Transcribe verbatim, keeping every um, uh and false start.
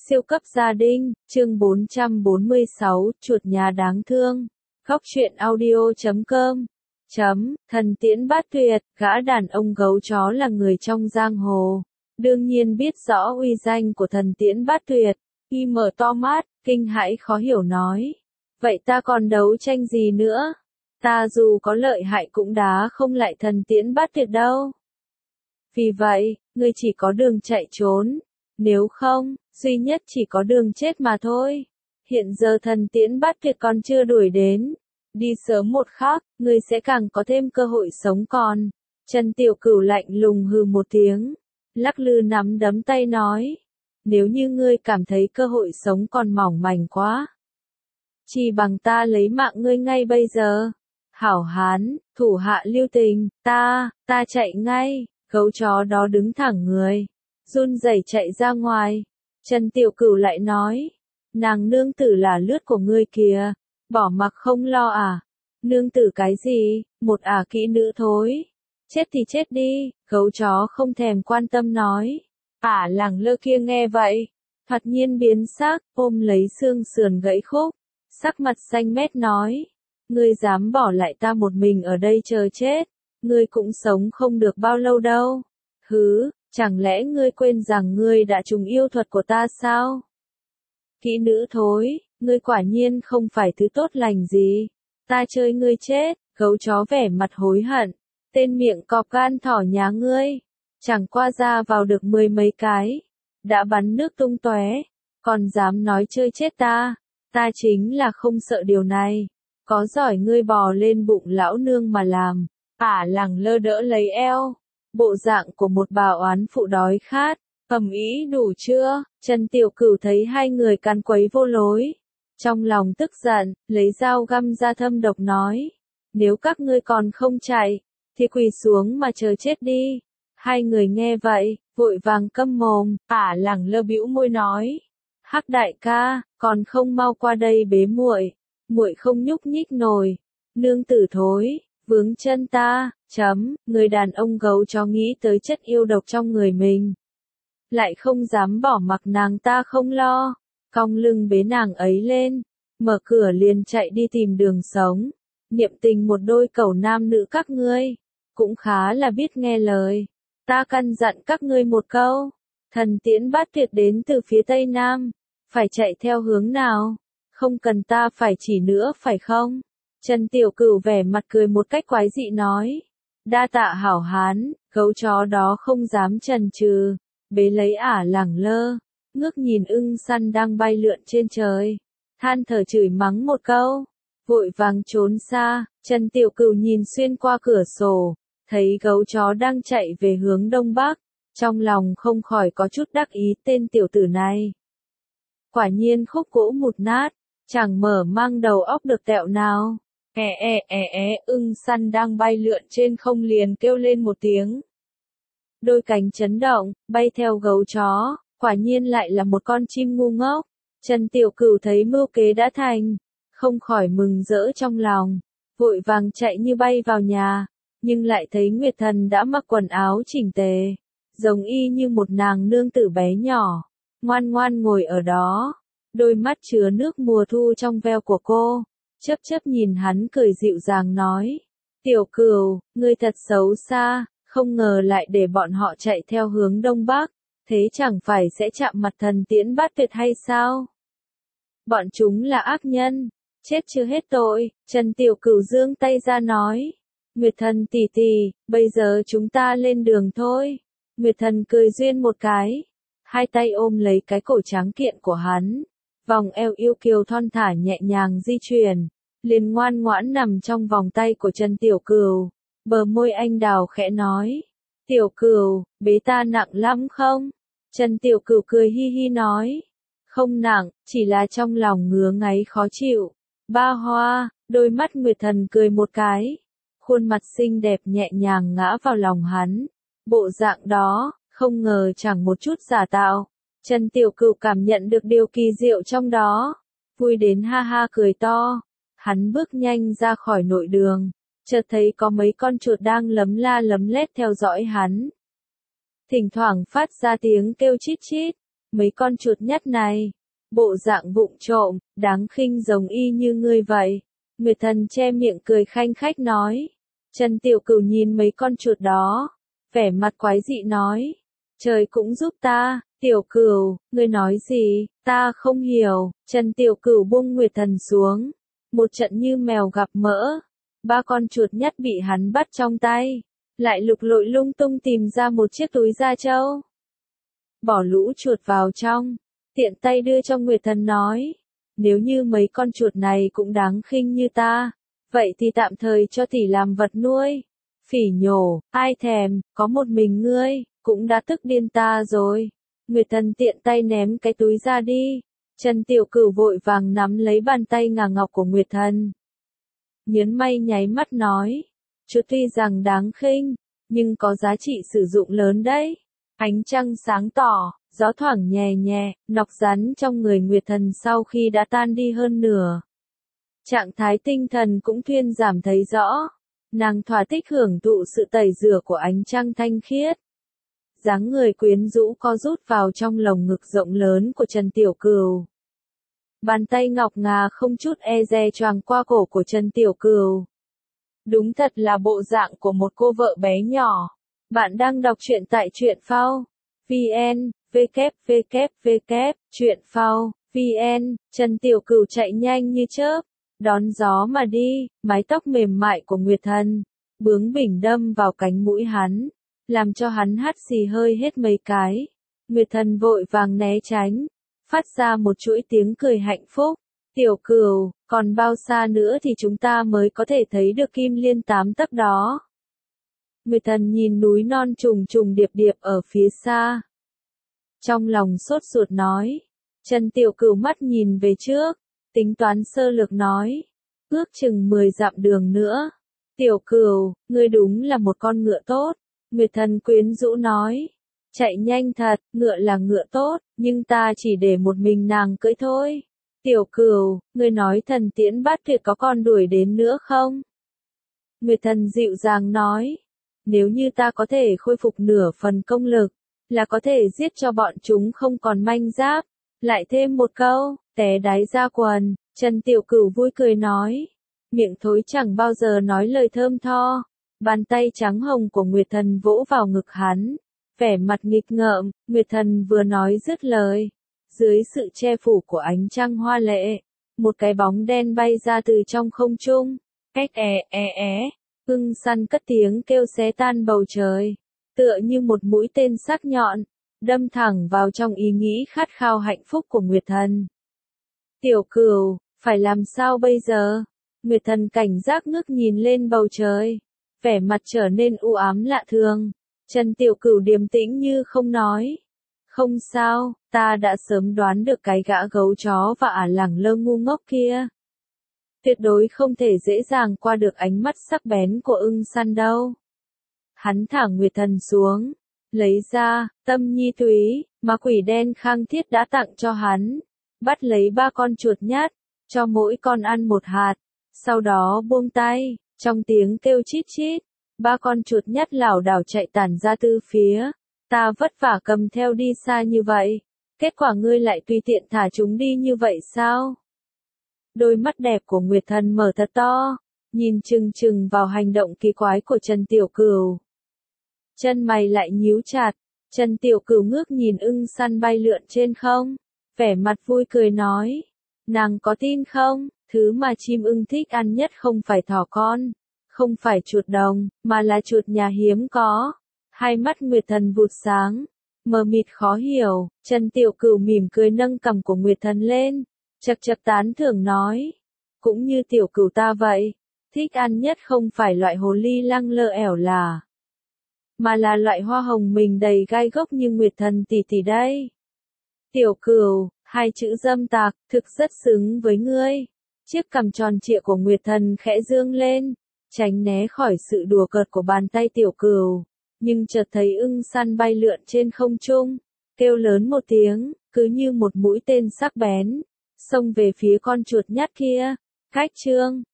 Siêu cấp gia đình, chương bốn trăm bốn mươi sáu, chuột nhà đáng thương. Góc truyện audio chấm com. Chấm, thần tiễn bát tuyệt, gã đàn ông gấu chó là người trong giang hồ. Đương nhiên biết rõ uy danh của thần tiễn bát tuyệt. Y mở to mắt, kinh hãi khó hiểu nói. Vậy ta còn đấu tranh gì nữa? Ta dù có lợi hại cũng đá không lại thần tiễn bát tuyệt đâu. Vì vậy, ngươi chỉ có đường chạy trốn. Nếu không, duy nhất chỉ có đường chết mà thôi. Hiện giờ thần tiễn bát tuyệt còn chưa đuổi đến. Đi sớm một khắc, ngươi sẽ càng có thêm cơ hội sống còn. Trần Tiểu Cửu lạnh lùng hừ một tiếng. Lắc lư nắm đấm tay nói. Nếu như ngươi cảm thấy cơ hội sống còn mỏng manh quá. Chỉ bằng ta lấy mạng ngươi ngay bây giờ. Hảo hán, thủ hạ lưu tình, ta, ta chạy ngay. Gấu chó đó đứng thẳng người. Run rẩy chạy ra ngoài. Trần Tiểu Cửu lại nói. Nàng nương tử là lướt của ngươi kìa. Bỏ mặc không lo à. Nương tử cái gì, một ả kỹ nữ thối. Chết thì chết đi, gấu chó không thèm quan tâm nói. Ả lẳng lơ kia nghe vậy. Thoạt nhiên biến sắc, ôm lấy xương sườn gãy khúc. Sắc mặt xanh mét nói. Ngươi dám bỏ lại ta một mình ở đây chờ chết. Ngươi cũng sống không được bao lâu đâu. Hứ. Chẳng lẽ ngươi quên rằng ngươi đã trùng yêu thuật của ta sao? Kỹ nữ thối, ngươi quả nhiên không phải thứ tốt lành gì. Ta chơi ngươi chết, gấu chó vẻ mặt hối hận. Tên miệng cọp gan thỏ nhà ngươi. Chẳng qua ra vào được mười mấy cái. Đã bắn nước tung tóe. Còn dám nói chơi chết ta. Ta chính là không sợ điều này. Có giỏi ngươi bò lên bụng lão nương mà làm. Ả lẳng lơ đỡ lấy eo. Bộ dạng của một bà oán phụ đói khát, ầm ĩ đủ chưa? Trần Tiểu Cửu thấy hai người càn quấy vô lối. Trong lòng tức giận, lấy dao găm ra thâm độc nói. Nếu các ngươi còn không chạy, thì quỳ xuống mà chờ chết đi. Hai người nghe vậy, vội vàng câm mồm, Ả lẳng lơ bĩu môi nói. Hắc đại ca, còn không mau qua đây bế muội. Muội không nhúc nhích nổi. Nương tử thối. Vướng chân ta, chấm, người đàn ông gấu chó nghĩ tới chất yêu độc trong người mình. Lại không dám bỏ mặc nàng ta không lo, cong lưng bế nàng ấy lên, mở cửa liền chạy đi tìm đường sống. Niệm tình một đôi cẩu nam nữ các ngươi, cũng khá là biết nghe lời. Ta căn dặn các ngươi một câu, thần tiễn bát tuyệt đến từ phía tây nam, phải chạy theo hướng nào, không cần ta phải chỉ nữa phải không? Trần Tiểu Cửu vẻ mặt cười một cách quái dị nói. Đa tạ hảo hán, gấu chó đó không dám chần chừ, bế lấy Ả lẳng lơ, ngước nhìn ưng săn đang bay lượn trên trời. Than thở chửi mắng một câu, vội vàng trốn xa. Trần Tiểu Cửu nhìn xuyên qua cửa sổ, thấy gấu chó đang chạy về hướng đông bắc, trong lòng không khỏi có chút đắc ý tên tiểu tử này. Quả nhiên khúc gỗ mụt nát, chẳng mở mang đầu óc được tẹo nào. E e e e, ưng săn đang bay lượn trên không liền kêu lên một tiếng. Đôi cánh chấn động, bay theo gấu chó, quả nhiên lại là một con chim ngu ngốc. Trần Tiểu Cửu thấy mưu kế đã thành, không khỏi mừng rỡ trong lòng, vội vàng chạy như bay vào nhà, nhưng lại thấy Nguyệt Thần đã mặc quần áo chỉnh tề, giống y như một nàng nương tử bé nhỏ, ngoan ngoan ngồi ở đó, đôi mắt chứa nước mùa thu trong veo của cô. Chớp chớp nhìn hắn cười dịu dàng nói. Tiểu Cửu, ngươi thật xấu xa, không ngờ lại để bọn họ chạy theo hướng đông bắc, thế chẳng phải sẽ chạm mặt thần tiễn bát tuyệt hay sao? Bọn chúng là ác nhân, chết chưa hết tội. Trần Tiểu Cửu giương tay ra nói. Nguyệt Thần tỷ tỷ, bây giờ chúng ta lên đường thôi. Nguyệt Thần cười duyên một cái, hai tay ôm lấy cái cổ trắng kiện của hắn. Vòng eo yêu kiều thon thả nhẹ nhàng di chuyển, liền ngoan ngoãn nằm trong vòng tay của Trần Tiểu Cửu. Bờ môi anh đào khẽ nói. Tiểu Cửu, bế ta nặng lắm không? Trần Tiểu Cửu cười hi hi nói. Không nặng, chỉ là trong lòng ngứa ngáy khó chịu. Ba hoa, đôi mắt Nguyệt Thần cười một cái. Khuôn mặt xinh đẹp nhẹ nhàng ngã vào lòng hắn. Bộ dạng đó, không ngờ chẳng một chút giả tạo. Trần Tiểu Cửu cảm nhận được điều kỳ diệu trong đó, vui đến ha ha cười to. Hắn bước nhanh ra khỏi nội đường, chợt thấy có mấy con chuột đang lấm la lấm lét theo dõi hắn. Thỉnh thoảng phát ra tiếng kêu chít chít, mấy con chuột nhắt này, bộ dạng vụng trộm, đáng khinh giống y như ngươi vậy. Nguyệt Thần che miệng cười khanh khách nói. Trần Tiểu Cửu nhìn mấy con chuột đó, vẻ mặt quái dị nói. Trời cũng giúp ta, Tiểu Cửu, ngươi nói gì, ta không hiểu. Trần Tiểu Cửu buông Nguyệt Thần xuống, một trận như mèo gặp mỡ. Ba con chuột nhắt bị hắn bắt trong tay, lại lục lội lung tung tìm ra một chiếc túi da trâu. Bỏ lũ chuột vào trong, tiện tay đưa cho Nguyệt Thần nói. Nếu như mấy con chuột này cũng đáng khinh như ta, vậy thì tạm thời cho tỷ làm vật nuôi. Phỉ nhổ, ai thèm, có một mình ngươi, cũng đã tức điên ta rồi. Nguyệt Thần tiện tay ném cái túi ra đi. Trần Tiểu Cửu vội vàng nắm lấy bàn tay ngà ngọc của Nguyệt Thần. Nhớn mày nháy mắt nói, chuột tuy rằng đáng khinh, nhưng có giá trị sử dụng lớn đấy. Ánh trăng sáng tỏ, gió thoảng nhẹ nhẹ, nọc rắn trong người Nguyệt Thần sau khi đã tan đi hơn nửa. Trạng thái tinh thần cũng thuyên giảm thấy rõ. Nàng thỏa thích hưởng thụ sự tẩy rửa của ánh trăng thanh khiết. Dáng người quyến rũ co rút vào trong lồng ngực rộng lớn của Trần Tiểu Cửu. Bàn tay ngọc ngà không chút e dè choàng qua cổ của Trần Tiểu Cửu. Đúng thật là bộ dạng của một cô vợ bé nhỏ. Bạn đang đọc truyện tại truyện phao. vn, www, truyện phao, vn, Trần Tiểu Cửu chạy nhanh như chớp, đón gió mà đi, mái tóc mềm mại của Nguyệt Thần, bướng bỉnh đâm vào cánh mũi hắn, làm cho hắn hắt xì hơi hết mấy cái. Nguyệt Thần vội vàng né tránh, phát ra một chuỗi tiếng cười hạnh phúc. Tiểu Cửu, còn bao xa nữa thì chúng ta mới có thể thấy được Kim Liên tám tấc đó? Nguyệt Thần nhìn núi non trùng trùng điệp điệp ở phía xa. Trong lòng sốt ruột nói. Trần Tiểu Cửu mắt nhìn về trước, tính toán sơ lược nói. Ước chừng mười dặm đường nữa. Tiểu Cửu, ngươi đúng là một con ngựa tốt. Nguyệt Thần quyến rũ nói. Chạy nhanh thật, ngựa là ngựa tốt, nhưng ta chỉ để một mình nàng cưỡi thôi. Tiểu Cửu, ngươi nói Thần Tiễn Bát Tuyệt có con đuổi đến nữa không? Nguyệt Thần dịu dàng nói. Nếu như ta có thể khôi phục nửa phần công lực, là có thể giết cho bọn chúng không còn manh giáp. Lại thêm một câu, té đáy ra quần, Trần Tiểu Cửu vui cười nói. Miệng thối chẳng bao giờ nói lời thơm tho. Bàn tay trắng hồng của Nguyệt Thần vỗ vào ngực hắn. Vẻ mặt nghịch ngợm, Nguyệt Thần vừa nói dứt lời. Dưới sự che phủ của ánh trăng hoa lệ, một cái bóng đen bay ra từ trong không trung. Cách é é é. Ưng săn cất tiếng kêu xé tan bầu trời, tựa như một mũi tên sắc nhọn, đâm thẳng vào trong ý nghĩ khát khao hạnh phúc của Nguyệt Thần. Tiểu Cửu, phải làm sao bây giờ? Nguyệt Thần cảnh giác ngước nhìn lên bầu trời, vẻ mặt trở nên u ám lạ thường. Trần Tiểu Cửu điềm tĩnh như không nói. Không sao, ta đã sớm đoán được cái gã gấu chó và ả lẳng lơ ngu ngốc kia. Tuyệt đối không thể dễ dàng qua được ánh mắt sắc bén của ưng săn đâu. Hắn thả Nguyệt Thần xuống, lấy ra, tâm nhi túy, mà quỷ đen Khang Thiết đã tặng cho hắn. Bắt lấy ba con chuột nhát, cho mỗi con ăn một hạt, sau đó buông tay, trong tiếng kêu chít chít. Ba con chuột nhát lảo đảo chạy tản ra từ phía. Ta vất vả cầm theo đi xa như vậy, kết quả ngươi lại tùy tiện thả chúng đi như vậy sao? Đôi mắt đẹp của Nguyệt Thần mở thật to, nhìn chừng chừng vào hành động kỳ quái của Trần Tiểu Cửu. Chân mày lại nhíu chặt, Trần Tiểu Cửu ngước nhìn ưng săn bay lượn trên không, vẻ mặt vui cười nói. Nàng có tin không, thứ mà chim ưng thích ăn nhất không phải thỏ con, không phải chuột đồng, mà là chuột nhà hiếm có. Hai mắt Nguyệt Thần vụt sáng, mờ mịt khó hiểu. Trần Tiểu Cửu mỉm cười nâng cằm của Nguyệt Thần lên, chật chật tán thưởng nói. Cũng như Tiểu Cửu ta vậy, thích ăn nhất không phải loại hồ ly lăng lơ ẻo là, mà là loại hoa hồng mình đầy gai góc như Nguyệt Thần tỷ tỷ đây. Tiểu Cửu, hai chữ dâm tặc, thực rất xứng với ngươi. Chiếc cằm tròn trịa của Nguyệt Thần khẽ dương lên, tránh né khỏi sự đùa cợt của bàn tay Tiểu Cửu, nhưng chợt thấy ưng săn bay lượn trên không trung, kêu lớn một tiếng, cứ như một mũi tên sắc bén, xông về phía con chuột nhát kia. Cách chương